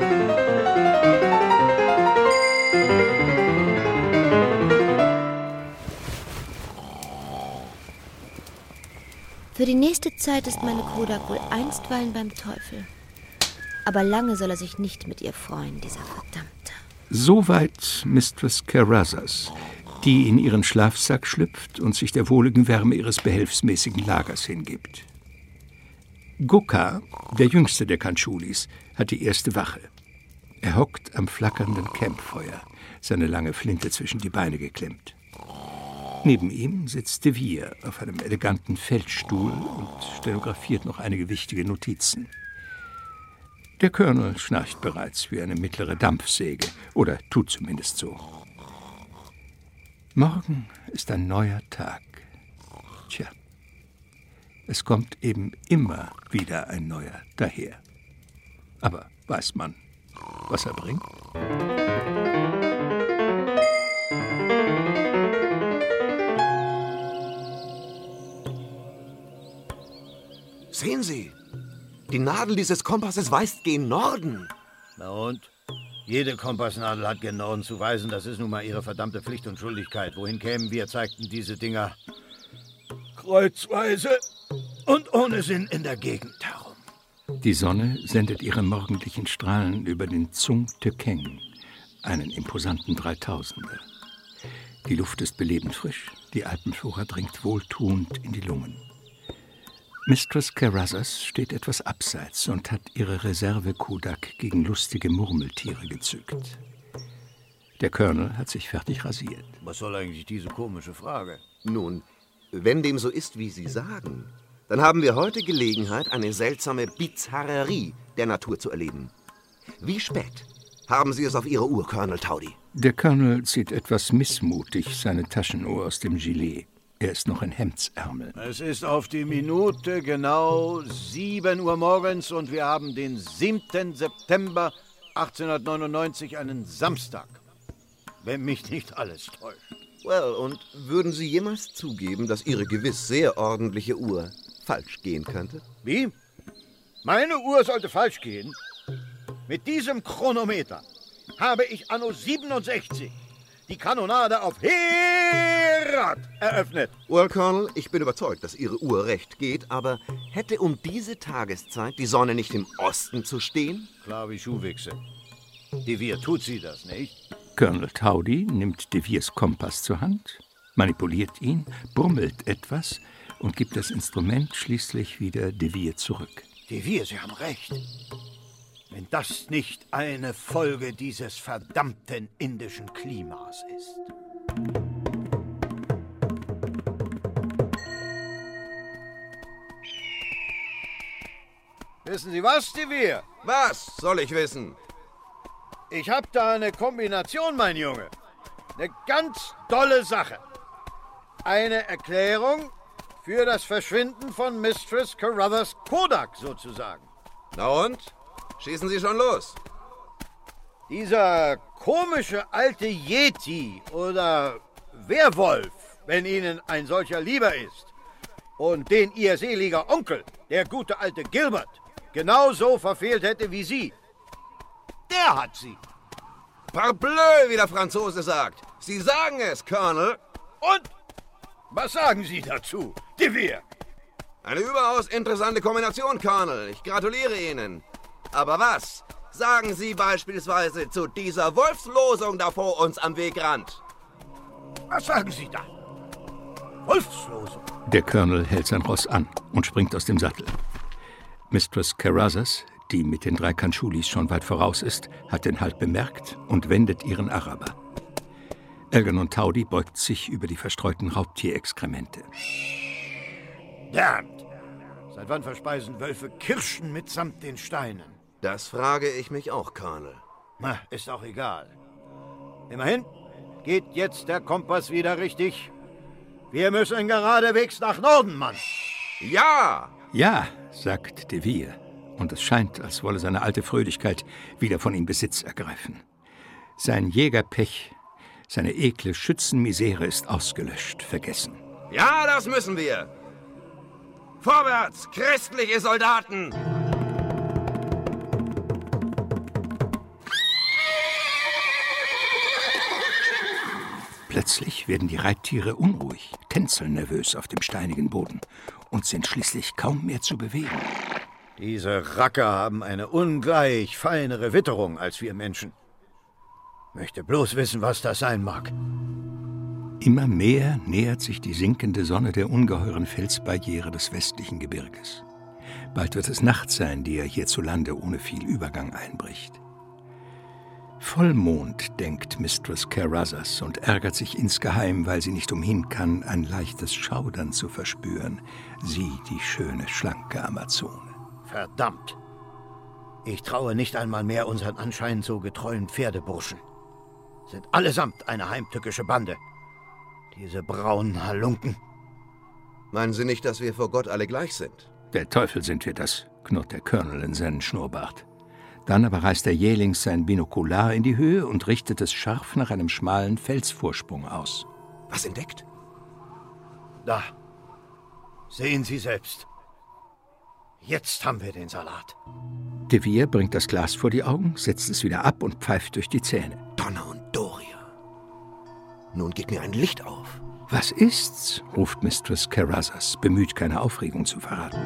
F: Für die nächste Zeit ist meine Kodak wohl einstweilen beim Teufel. Aber lange soll er sich nicht mit ihr freuen, dieser Verdammte.
A: Soweit Mistress Carruthers, die in ihren Schlafsack schlüpft und sich der wohligen Wärme ihres behelfsmäßigen Lagers hingibt. Gukka, der jüngste der Kantschulis, hat die erste Wache. Er hockt am flackernden Campfeuer, seine lange Flinte zwischen die Beine geklemmt. Neben ihm sitzt de Vere auf einem eleganten Feldstuhl und stenografiert noch einige wichtige Notizen. Der Colonel schnarcht bereits wie eine mittlere Dampfsäge, oder tut zumindest so. Morgen ist ein neuer Tag. Tja, es kommt eben immer wieder ein neuer daher. Aber weiß man, was er bringt?
C: Sehen Sie, die Nadel dieses Kompasses weist gen Norden.
E: Na und? Jede Kompassnadel hat gen Norden zu weisen. Das ist nun mal ihre verdammte Pflicht und Schuldigkeit. Wohin kämen wir, zeigten diese Dinger kreuzweise und ohne Sinn in der Gegend herum.
A: Die Sonne sendet ihre morgendlichen Strahlen über den Tsung Tekeng, einen imposanten Dreitausender. Die Luft ist belebend frisch, die Alpenflora dringt wohltuend in die Lungen. Mistress Carruthers steht etwas abseits und hat ihre Reserve-Kodak gegen lustige Murmeltiere gezückt. Der Colonel hat sich fertig rasiert.
E: Was soll eigentlich diese komische Frage?
C: Nun, wenn dem so ist, wie Sie sagen, dann haben wir heute Gelegenheit, eine seltsame Bizarrerie der Natur zu erleben. Wie spät haben Sie es auf Ihre Uhr, Colonel Taudy?
A: Der Colonel zieht etwas missmutig seine Taschenuhr aus dem Gilet. Er ist noch ein Hemdsärmel.
E: Es ist auf die Minute genau sieben Uhr morgens und wir haben den siebten September achtzehnhundertneunundneunzig, einen Samstag. Wenn mich nicht alles täuscht.
C: Well, und würden Sie jemals zugeben, dass Ihre gewiss sehr ordentliche Uhr falsch gehen könnte?
E: Wie? Meine Uhr sollte falsch gehen? Mit diesem Chronometer habe ich anno siebenundsechzig die Kanonade auf Herat eröffnet.
C: Well, Colonel, ich bin überzeugt, dass Ihre Uhr recht geht, aber hätte um diese Tageszeit die Sonne nicht im Osten zu stehen?
E: Klar wie Schuhwichse. De Vere tut sie das nicht.
A: Colonel Towdy nimmt de Veres Kompass zur Hand, manipuliert ihn, brummelt etwas und gibt das Instrument schließlich wieder de Vere zurück.
E: De Vere, Sie haben recht. Wenn das nicht eine Folge dieses verdammten indischen Klimas ist. Wissen Sie was, de Vere?
C: Was soll ich wissen?
E: Ich hab da eine Kombination, mein Junge. Eine ganz tolle Sache. Eine Erklärung für das Verschwinden von Mistress Carruthers Kodak sozusagen.
C: Na und? Schießen Sie schon los.
E: Dieser komische alte Yeti oder Werwolf, wenn Ihnen ein solcher lieber ist, und den Ihr seliger Onkel, der gute alte Gilbert, genauso verfehlt hätte wie Sie, der hat sie.
C: Parbleu, wie der Franzose sagt. Sie sagen es, Colonel.
E: Und? Was sagen Sie dazu, de Vere?
C: Eine überaus interessante Kombination, Colonel. Ich gratuliere Ihnen. Aber was sagen Sie beispielsweise zu dieser Wolfslosung da vor uns am Wegrand?
E: Was sagen Sie da? Wolfslosung?
A: Der Colonel hält sein Ross an und springt aus dem Sattel. Mistress Carruthers, die mit den drei Kanschulis schon weit voraus ist, hat den Halt bemerkt und wendet ihren Araber. Algernon Towdy beugt sich über die verstreuten Raubtierexkremente.
E: Damn! Seit wann verspeisen Wölfe Kirschen mitsamt den Steinen?
C: Das frage ich mich auch, Colonel.
E: Na, ist auch egal. Immerhin geht jetzt der Kompass wieder richtig. Wir müssen geradewegs nach Norden, Mann.
C: Ja!
A: Ja, sagt de Vere. Und es scheint, als wolle seine alte Fröhlichkeit wieder von ihm Besitz ergreifen. Sein Jägerpech, seine ekle Schützenmisere ist ausgelöscht, vergessen.
C: Ja, das müssen wir. Vorwärts, christliche Soldaten!
A: Plötzlich werden die Reittiere unruhig, tänzeln nervös auf dem steinigen Boden und sind schließlich kaum mehr zu bewegen.
E: Diese Racker haben eine ungleich feinere Witterung als wir Menschen. Möchte bloß wissen, was das sein mag.
A: Immer mehr nähert sich die sinkende Sonne der ungeheuren Felsbarriere des westlichen Gebirges. Bald wird es Nacht sein, die er hierzulande ohne viel Übergang einbricht. Vollmond, denkt Mistress Carruthers und ärgert sich insgeheim, weil sie nicht umhin kann, ein leichtes Schaudern zu verspüren. Sie, die schöne, schlanke Amazone.
E: Verdammt! Ich traue nicht einmal mehr unseren anscheinend so getreuen Pferdeburschen. Sind allesamt eine heimtückische Bande. Diese braunen Halunken.
C: Meinen Sie nicht, dass wir vor Gott alle gleich sind?
A: Der Teufel sind wir das, knurrt der Colonel in seinen Schnurrbart. Dann aber reißt er jählings sein Binokular in die Höhe und richtet es scharf nach einem schmalen Felsvorsprung aus.
C: Was entdeckt?
E: Da. Sehen Sie selbst. Jetzt haben wir den Salat.
A: De Vere bringt das Glas vor die Augen, setzt es wieder ab und pfeift durch die Zähne.
C: Donner und Doria. Nun geht mir ein Licht auf.
A: Was ist's? Ruft Mistress Carruthers, bemüht, keine Aufregung zu verraten.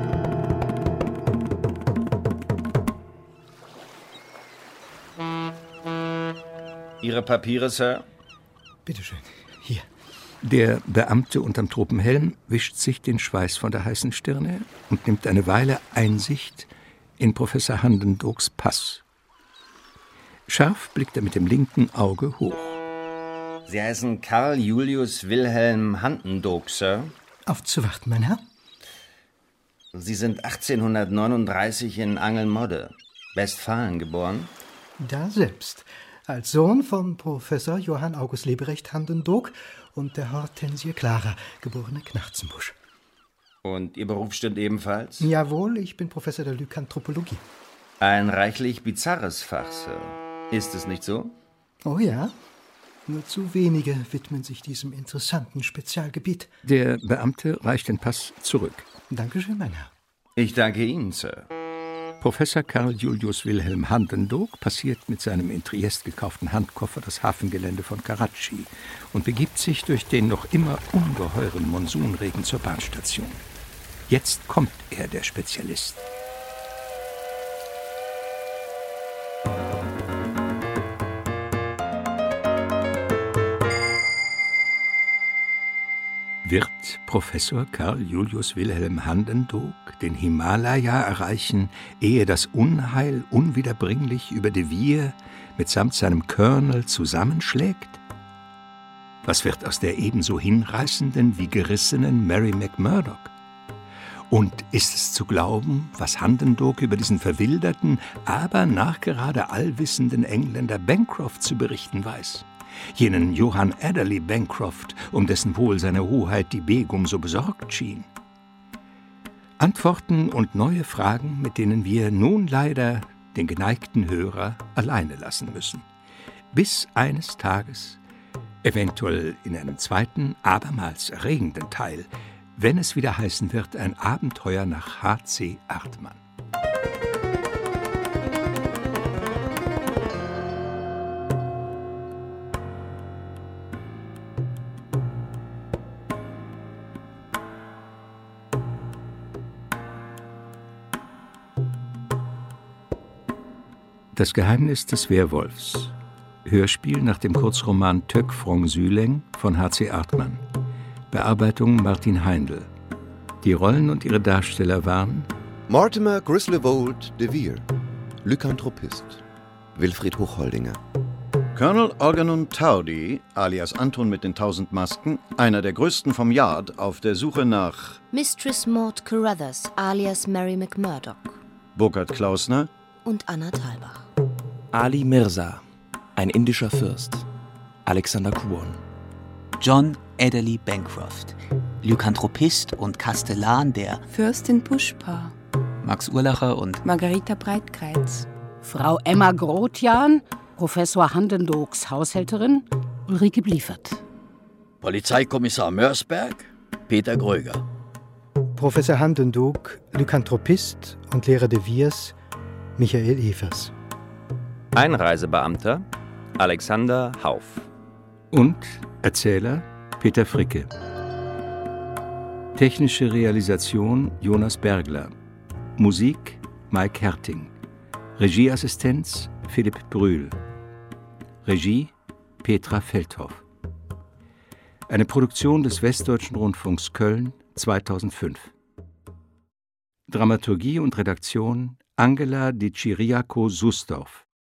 B: Ihre Papiere, Sir?
K: Bitte schön, hier.
A: Der Beamte unterm Tropenhelm wischt sich den Schweiß von der heißen Stirne und nimmt eine Weile Einsicht in Professor Handendokes Pass. Scharf blickt er mit dem linken Auge hoch.
B: Sie heißen Karl Julius Wilhelm Handendok, Sir?
K: Aufzuwarten, mein Herr.
B: Sie sind achtzehnhundertneununddreißig in Angelmodde, Westfalen, geboren?
K: Da selbst. Als Sohn von Professor Johann August Leberecht Handendok und der Hortensie Clara, geborene Knarzenbusch.
B: Und Ihr Beruf stimmt ebenfalls?
K: Jawohl, ich bin Professor der Lykanthropologie.
B: Ein reichlich bizarres Fach, Sir. Ist es nicht so?
K: Oh ja. Nur zu wenige widmen sich diesem interessanten Spezialgebiet.
A: Der Beamte reicht den Pass zurück.
K: Dankeschön, mein Herr.
B: Ich danke Ihnen, Sir.
A: Professor Karl Julius Wilhelm Handendog passiert mit seinem in Triest gekauften Handkoffer das Hafengelände von Karatschi und begibt sich durch den noch immer ungeheuren Monsunregen zur Bahnstation. Jetzt kommt er, der Spezialist. Wird Professor Karl Julius Wilhelm Handendog den Himalaya erreichen, ehe das Unheil unwiederbringlich über De Vere mitsamt seinem Colonel zusammenschlägt? Was wird aus der ebenso hinreißenden wie gerissenen Mary McMurdoch? Und ist es zu glauben, was Handendog über diesen verwilderten, aber nachgerade allwissenden Engländer Bancroft zu berichten weiß? Jenen Johann Adderley Bancroft, um dessen Wohl seine Hoheit die Begum so besorgt schien. Antworten und neue Fragen, mit denen wir nun leider den geneigten Hörer alleine lassen müssen. Bis eines Tages, eventuell in einem zweiten, abermals erregenden Teil, wenn es wieder heißen wird, ein Abenteuer nach H C Artmann. Das Geheimnis des Werwolfs. Hörspiel nach dem Kurzroman Tök Frong Süleng von H C Artmann. Bearbeitung Martin Heindl. Die Rollen und ihre Darsteller waren
C: Mortimer Griswold de Vere, Lykanthropist. Wilfried Hochholdinger.
E: Colonel Algernon Towdy, alias Anton mit den tausend Masken, einer der größten vom Yard, auf der Suche nach
F: Mistress Maud Carruthers, alias Mary McMurdoch.
E: Burkhard Klausner
F: und Anna Thalbach.
D: Ali Mirza, ein indischer Fürst. Alexander Kuon.
I: John Adderley Bancroft, Lykanthropist und Kastellan der
J: Fürstin Pushpa.
I: Max Urlacher und
J: Margarita Breitkreuz.
G: Frau Emma Grotjan, Professor Handendogs Haushälterin, Ulrike Bliefert.
H: Polizeikommissar Mörsberg, Peter Gröger.
K: Professor Handendog, Lykanthropist und Lehrer de Vires, Michael Evers.
D: Einreisebeamter, Alexander Hauff.
A: Und Erzähler, Peter Fricke. Technische Realisation, Jonas Bergler. Musik, Mike Herting. Regieassistenz, Philipp Brühl. Regie, Petra Feldhoff. Eine Produktion des Westdeutschen Rundfunks Köln zweitausendfünf. Dramaturgie und Redaktion Angela Di Ciriaco Susdorf.